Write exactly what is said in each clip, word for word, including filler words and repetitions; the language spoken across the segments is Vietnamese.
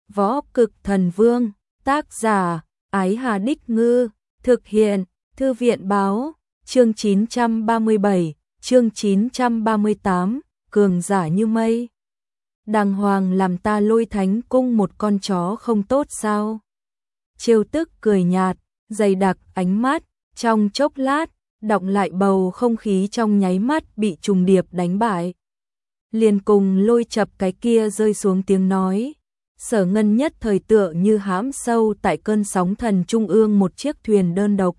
Võ Cực Thần Vương, tác giả, Ái Hà Đích Ngư, thực hiện, Thư viện Báo, chương chín trăm ba mươi bảy, chương chín trăm ba mươi tám, cường giả như mây. Đàng hoàng làm ta Lôi Thánh Cung một con chó không tốt sao? Trêu tức cười nhạt, dày đặc ánh mắt, trong chốc lát, đọng lại bầu không khí trong nháy mắt bị trùng điệp đánh bại. Liền cùng Lôi Chập cái kia rơi xuống tiếng nói. Sở Ngân nhất thời tựa như hãm sâu tại cơn sóng thần trung ương một chiếc thuyền đơn độc.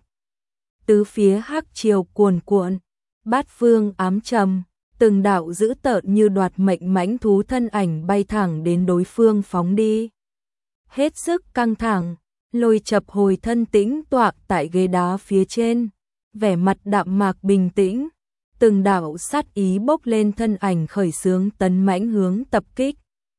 Tứ phía hắc triều cuồn cuộn, bát phương ám trầm, từng đạo dữ tợn như đoạt mệnh mãnh thú thân ảnh bay thẳng đến đối phương phóng đi. Hết sức căng thẳng, Lôi Chập hồi thân tĩnh tọa tại ghế đá phía trên, vẻ mặt đạm mạc bình tĩnh, từng đạo sát ý bốc lên thân ảnh khởi xướng tấn mãnh hướng tập kích.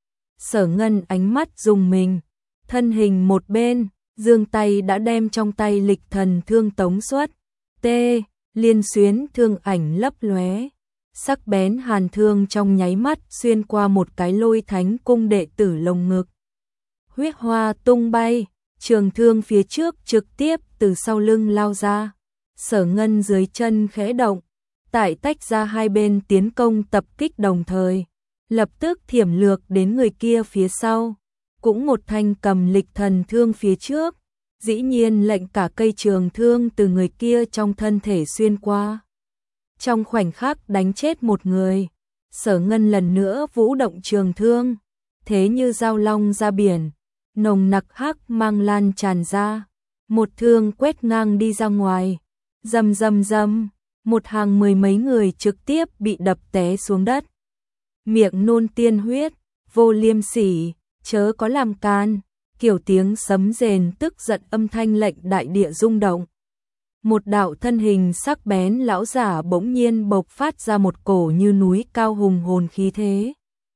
Sở Ngân ánh mắt rùng mình, thân hình một bên, giương tay đã đem trong tay lịch thần thương tống xuất, tê, liên xuyến thương ảnh lấp lóe, sắc bén hàn thương trong nháy mắt xuyên qua một cái Lôi Thánh Cung đệ tử lồng ngực. Huyết hoa tung bay, trường thương phía trước trực tiếp từ sau lưng lao ra, Sở Ngân dưới chân khẽ động, tại tách ra hai bên tiến công tập kích đồng thời. Lập tức thiểm lược đến người kia phía sau, cũng một thanh cầm lịch thần thương phía trước, dĩ nhiên lệnh cả cây trường thương từ người kia trong thân thể xuyên qua. Trong khoảnh khắc đánh chết một người, Sở Ngân lần nữa vũ động trường thương, thế như dao long ra biển, nồng nặc hắc mang lan tràn ra, một thương quét ngang đi ra ngoài, rầm rầm rầm, một hàng mười mấy người trực tiếp bị đập té xuống đất. Miệng nôn tiên huyết, vô liêm sỉ, chớ có làm can, kiểu tiếng sấm rền tức giận âm thanh lệnh đại địa rung động. Một đạo thân hình sắc bén lão giả bỗng nhiên bộc phát ra một cổ như núi cao hùng hồn khí thế.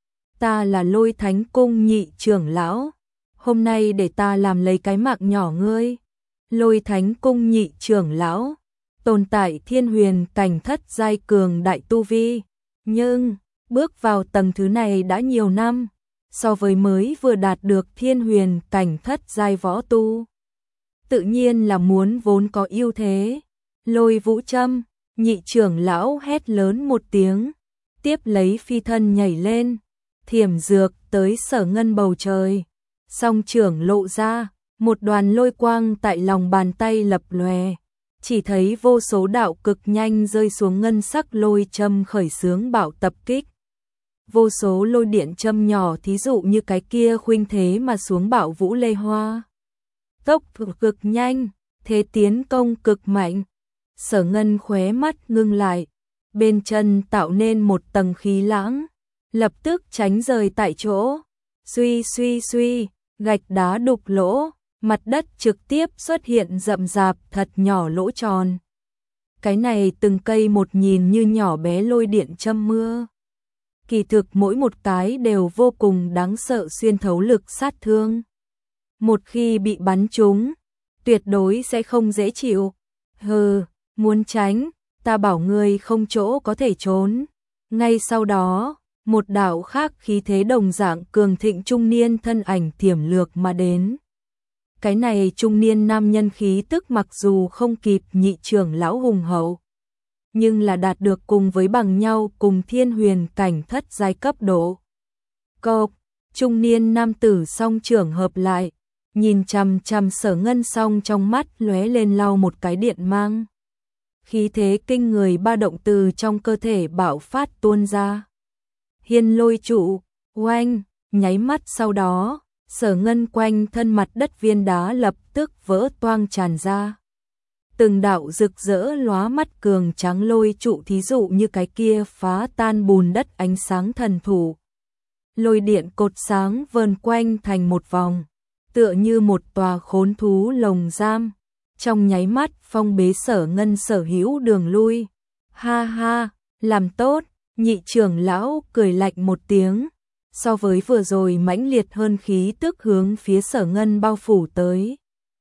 Ta là Lôi Thánh Cung nhị trưởng lão, hôm nay để ta làm lấy cái mạng nhỏ ngươi. Lôi Thánh Cung nhị trưởng lão, tồn tại thiên huyền cảnh thất giai cường đại tu vi, nhưng bước vào tầng thứ này đã nhiều năm, so với mới vừa đạt được thiên huyền cảnh thất giai võ tu. Tự nhiên là muốn vốn có ưu thế. Lôi Vũ Trâm, nhị trưởng lão hét lớn một tiếng, tiếp lấy phi thân nhảy lên, thiểm dược tới Sở Ngân bầu trời. Song trưởng lộ ra, một đoàn lôi quang tại lòng bàn tay lập lòe. Chỉ thấy vô số đạo cực nhanh rơi xuống ngân sắc lôi châm khởi xướng bạo tập kích. Vô số lôi điện châm nhỏ thí dụ như cái kia khuynh thế mà xuống bạo vũ lê hoa. Tốc cực nhanh, thế tiến công cực mạnh. Sở Ngân khóe mắt ngưng lại, bên chân tạo nên một tầng khí lãng, lập tức tránh rời tại chỗ. Suy suy suy, gạch đá đục lỗ, mặt đất trực tiếp xuất hiện rậm rạp thật nhỏ lỗ tròn. Cái này từng cây một nhìn như nhỏ bé lôi điện châm mưa. Kỳ thực mỗi một cái đều vô cùng đáng sợ xuyên thấu lực sát thương. Một khi bị bắn trúng, tuyệt đối sẽ không dễ chịu. Hừ, muốn tránh, ta bảo ngươi không chỗ có thể trốn. Ngay sau đó, một đạo khác khí thế đồng dạng cường thịnh trung niên thân ảnh thiểm lược mà đến. Cái này trung niên nam nhân khí tức mặc dù không kịp nhị trưởng lão hùng hậu, nhưng là đạt được cùng với bằng nhau cùng thiên huyền cảnh thất giai cấp độ. Cộp, trung niên nam tử song trưởng hợp lại, nhìn chằm chằm Sở Ngân song trong mắt lóe lên lau một cái điện mang. Khí thế kinh người ba động từ trong cơ thể bạo phát tuôn ra. Hiên lôi trụ, oanh, nháy mắt sau đó, Sở Ngân quanh thân mặt đất viên đá lập tức vỡ toang tràn ra. Từng đạo rực rỡ lóa mắt cường tráng lôi trụ thí dụ như cái kia phá tan bùn đất ánh sáng thần thủ. Lôi điện cột sáng vờn quanh thành một vòng, tựa như một tòa khốn thú lồng giam, trong nháy mắt phong bế Sở Ngân sở hữu đường lui. Ha ha, làm tốt, nhị trưởng lão cười lạnh một tiếng, so với vừa rồi mãnh liệt hơn khí tức hướng phía Sở Ngân bao phủ tới.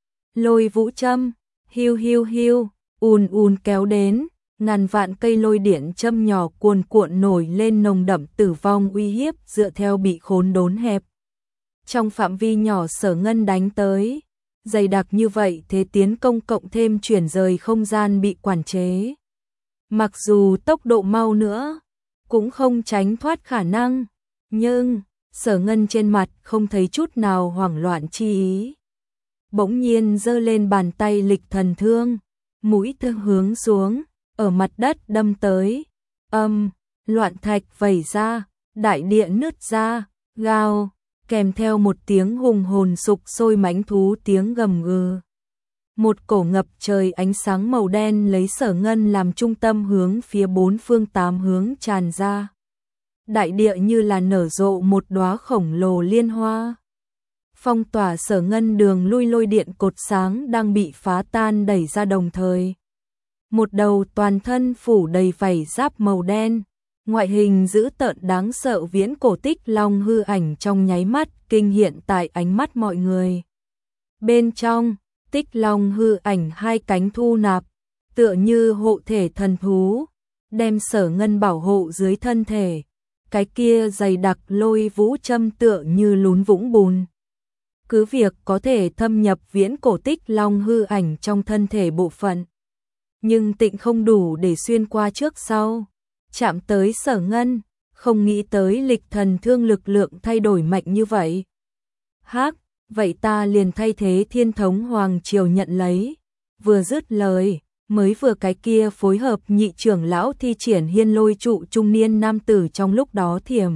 Lôi Vũ Trâm, hiu hiu hiu, ùn ùn kéo đến, ngàn vạn cây lôi điện châm nhỏ cuồn cuộn nổi lên nồng đậm tử vong uy hiếp dựa theo bị khốn đốn hẹp. Trong phạm vi nhỏ Sở Ngân đánh tới, dày đặc như vậy thế tiến công cộng thêm chuyển rời không gian bị quản chế. Mặc dù tốc độ mau nữa, cũng không tránh thoát khả năng, nhưng Sở Ngân trên mặt không thấy chút nào hoảng loạn chi ý. Bỗng nhiên giơ lên bàn tay lịch thần thương, mũi thương hướng xuống, ở mặt đất đâm tới, âm, loạn thạch vẩy ra, đại địa nứt ra, gào, kèm theo một tiếng hùng hồn sục sôi mãnh thú tiếng gầm gừ. Một cổ ngập trời ánh sáng màu đen lấy Sở Ngân làm trung tâm hướng phía bốn phương tám hướng tràn ra. Đại địa như là nở rộ một đóa khổng lồ liên hoa. Phong tỏa Sở Ngân đường lui lôi điện cột sáng đang bị phá tan đẩy ra đồng thời. Một đầu toàn thân phủ đầy vảy giáp màu đen, ngoại hình dữ tợn đáng sợ viễn cổ Tích Long hư ảnh trong nháy mắt kinh hiện tại ánh mắt mọi người. Bên trong, Tích Long hư ảnh hai cánh thu nạp, tựa như hộ thể thần thú, đem Sở Ngân bảo hộ dưới thân thể. Cái kia dày đặc lôi vũ châm tựa như lún vũng bùn. Cứ việc có thể thâm nhập viễn cổ Tích Long hư ảnh trong thân thể bộ phận, nhưng tịnh không đủ để xuyên qua trước sau. Chạm tới Sở Ngân, không nghĩ tới lịch thần thương lực lượng thay đổi mạnh như vậy. Hắc, vậy ta liền thay thế Thiên Thống Hoàng Triều nhận lấy. Vừa dứt lời, mới vừa cái kia phối hợp nhị trưởng lão thi triển hiên lôi trụ trung niên nam tử trong lúc đó thiểm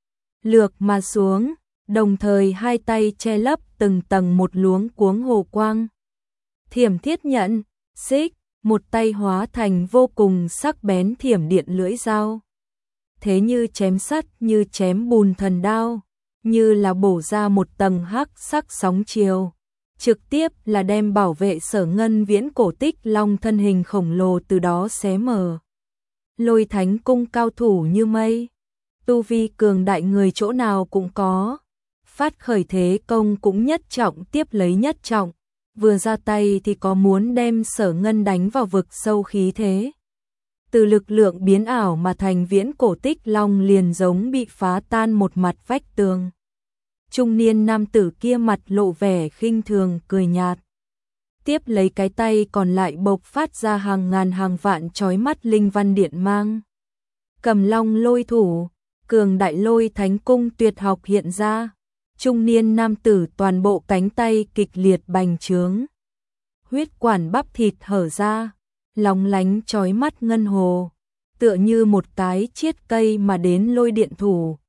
lược mà xuống, đồng thời hai tay che lấp từng tầng một luống cuống hồ quang. Thiểm thiết nhận, xích, một tay hóa thành vô cùng sắc bén thiểm điện lưỡi dao. Thế như chém sắt, như chém bùn thần đao, như là bổ ra một tầng hắc sắc sóng chiều. Trực tiếp là đem bảo vệ Sở Ngân viễn cổ Tích Long thân hình khổng lồ từ đó xé mở. Lôi Thánh Cung cao thủ như mây, tu vi cường đại người chỗ nào cũng có. Phát khởi thế công cũng nhất trọng tiếp lấy nhất trọng, vừa ra tay thì có muốn đem Sở Ngân đánh vào vực sâu khí thế. Từ lực lượng biến ảo mà thành viễn cổ Tích Long liền giống bị phá tan một mặt vách tường. Trung niên nam tử kia mặt lộ vẻ khinh thường cười nhạt. Tiếp lấy cái tay còn lại bộc phát ra hàng ngàn hàng vạn chói mắt linh văn điện mang. Cầm long lôi thủ, cường đại lôi thánh cung tuyệt học hiện ra. Trung niên nam tử toàn bộ cánh tay kịch liệt bành trướng. Huyết quản bắp thịt hở ra, lóng lánh chói mắt ngân hồ, tựa như một cái chiết cây mà đến lôi điện thủ.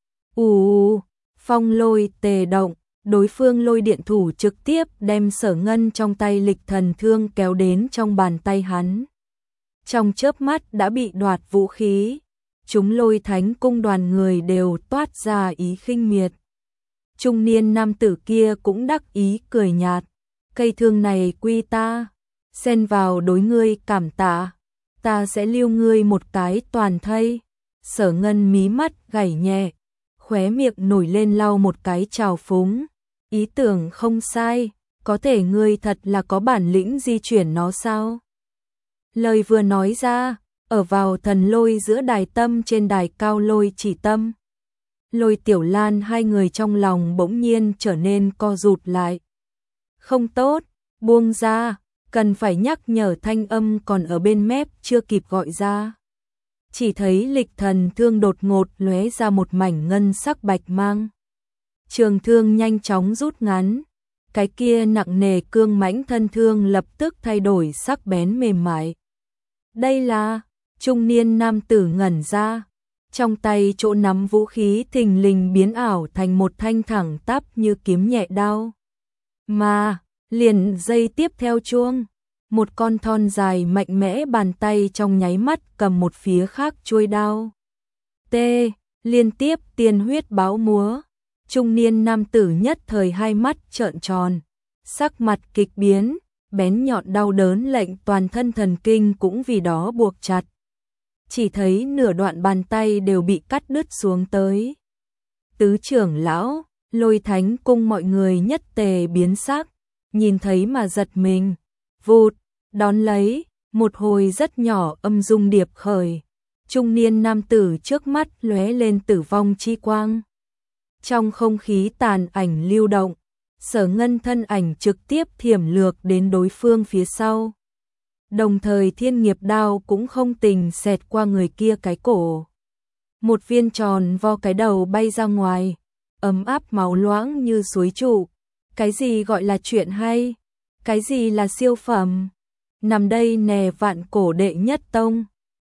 Ù, phong lôi tề động, đối phương lôi điện thủ trực tiếp đem Sở Ngân trong tay lịch thần thương kéo đến trong bàn tay hắn. Trong chớp mắt đã bị đoạt vũ khí, chúng Lôi Thánh Cung đoàn người đều toát ra ý khinh miệt. Trung niên nam tử kia cũng đắc ý cười nhạt, cây thương này quy ta, xen vào đối ngươi cảm tạ, ta sẽ lưu ngươi một cái toàn thây. Sở Ngân mí mắt gảy nhẹ, khóe miệng nổi lên lau một cái trào phúng, ý tưởng không sai, có thể ngươi thật là có bản lĩnh di chuyển nó sao? Lời vừa nói ra, ở vào thần lôi giữa đài tâm trên đài cao lôi chỉ tâm. Lôi Tiểu Lan hai người trong lòng bỗng nhiên trở nên co rụt lại. Không tốt, buông ra, cần phải nhắc nhở thanh âm còn ở bên mép chưa kịp gọi ra. Chỉ thấy lịch thần thương đột ngột lóe ra một mảnh ngân sắc bạch mang. Trường thương nhanh chóng rút ngắn, cái kia nặng nề cương mãnh thân thương lập tức thay đổi sắc bén mềm mại. Đây là, trung niên nam tử ngẩn ra, trong tay chỗ nắm vũ khí thình lình biến ảo thành một thanh thẳng tắp như kiếm nhẹ đao. Mà, liền dây tiếp theo chuông, một con thon dài mạnh mẽ bàn tay trong nháy mắt cầm một phía khác chuôi đao. T, liên tiếp tiên huyết báo múa, trung niên nam tử nhất thời hai mắt trợn tròn, sắc mặt kịch biến, bén nhọn đau đớn lệnh toàn thân thần kinh cũng vì đó buộc chặt. Chỉ thấy nửa đoạn bàn tay đều bị cắt đứt xuống tới. Tứ trưởng lão, Lôi Thánh Cung mọi người nhất tề biến sắc, nhìn thấy mà giật mình, vụt, đón lấy, một hồi rất nhỏ âm dung điệp khởi. Trung niên nam tử trước mắt lóe lên tử vong chi quang. Trong không khí tàn ảnh lưu động, Sở Ngân thân ảnh trực tiếp thiểm lược đến đối phương phía sau. Đồng thời thiên nghiệp đao cũng không tình xẹt qua người kia cái cổ. Một viên tròn vo cái đầu bay ra ngoài, ấm áp máu loãng như suối trụ. Cái gì gọi là chuyện hay? Cái gì là siêu phẩm? Nằm đây nè vạn cổ đệ nhất tông.